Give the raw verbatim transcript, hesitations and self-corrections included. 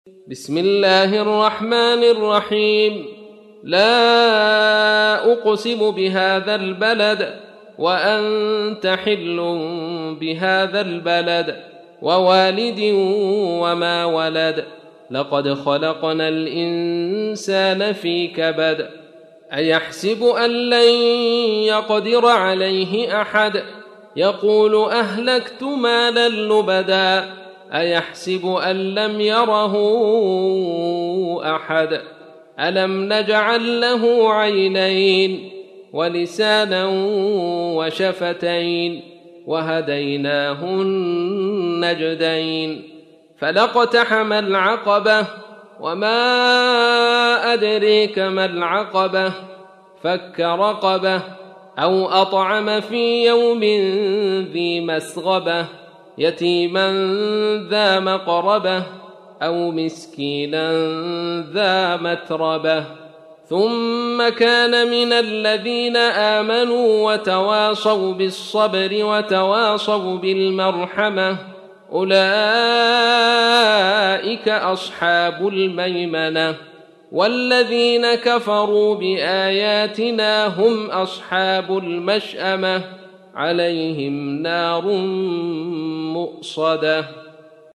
بسم الله الرحمن الرحيم. لا أقسم بهذا البلد وأنت حل بهذا البلد ووالد وما ولد لقد خلقنا الإنسان في كبد أيحسب أن لن يقدر عليه أحد يقول أهلكت مالا لبدا أيحسب أن لم يره أحد ألم نجعل له عينين ولسانا وشفتين وهديناه النجدين فلاقتحم العقبة وما أدريك ما العقبة فك رقبة أو أطعم في يوم ذي مسغبة يتيما ذا مقربة أو مسكينا ذا متربة ثم كان من الذين آمنوا وتواصوا بالصبر وتواصوا بالمرحمة أولئك أصحاب الميمنة والذين كفروا بآياتنا هم أصحاب المشأمة عليهم نار مؤصدة.